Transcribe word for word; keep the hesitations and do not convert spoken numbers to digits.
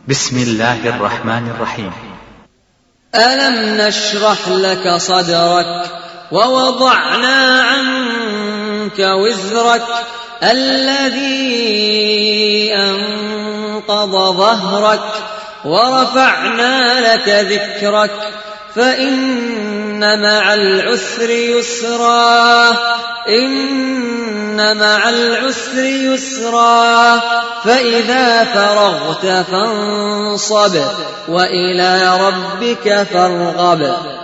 بسم الله الرحمن الرحيم. ألم نشرح لك صدرك ووضعنا عنك وزرك الذي أنقض ظهرك ورفعنا لك ذكرك فإن مع العسر يسرا إن مع العسر يسرا فإذا فرغت فانصب وإلى ربك فارغب.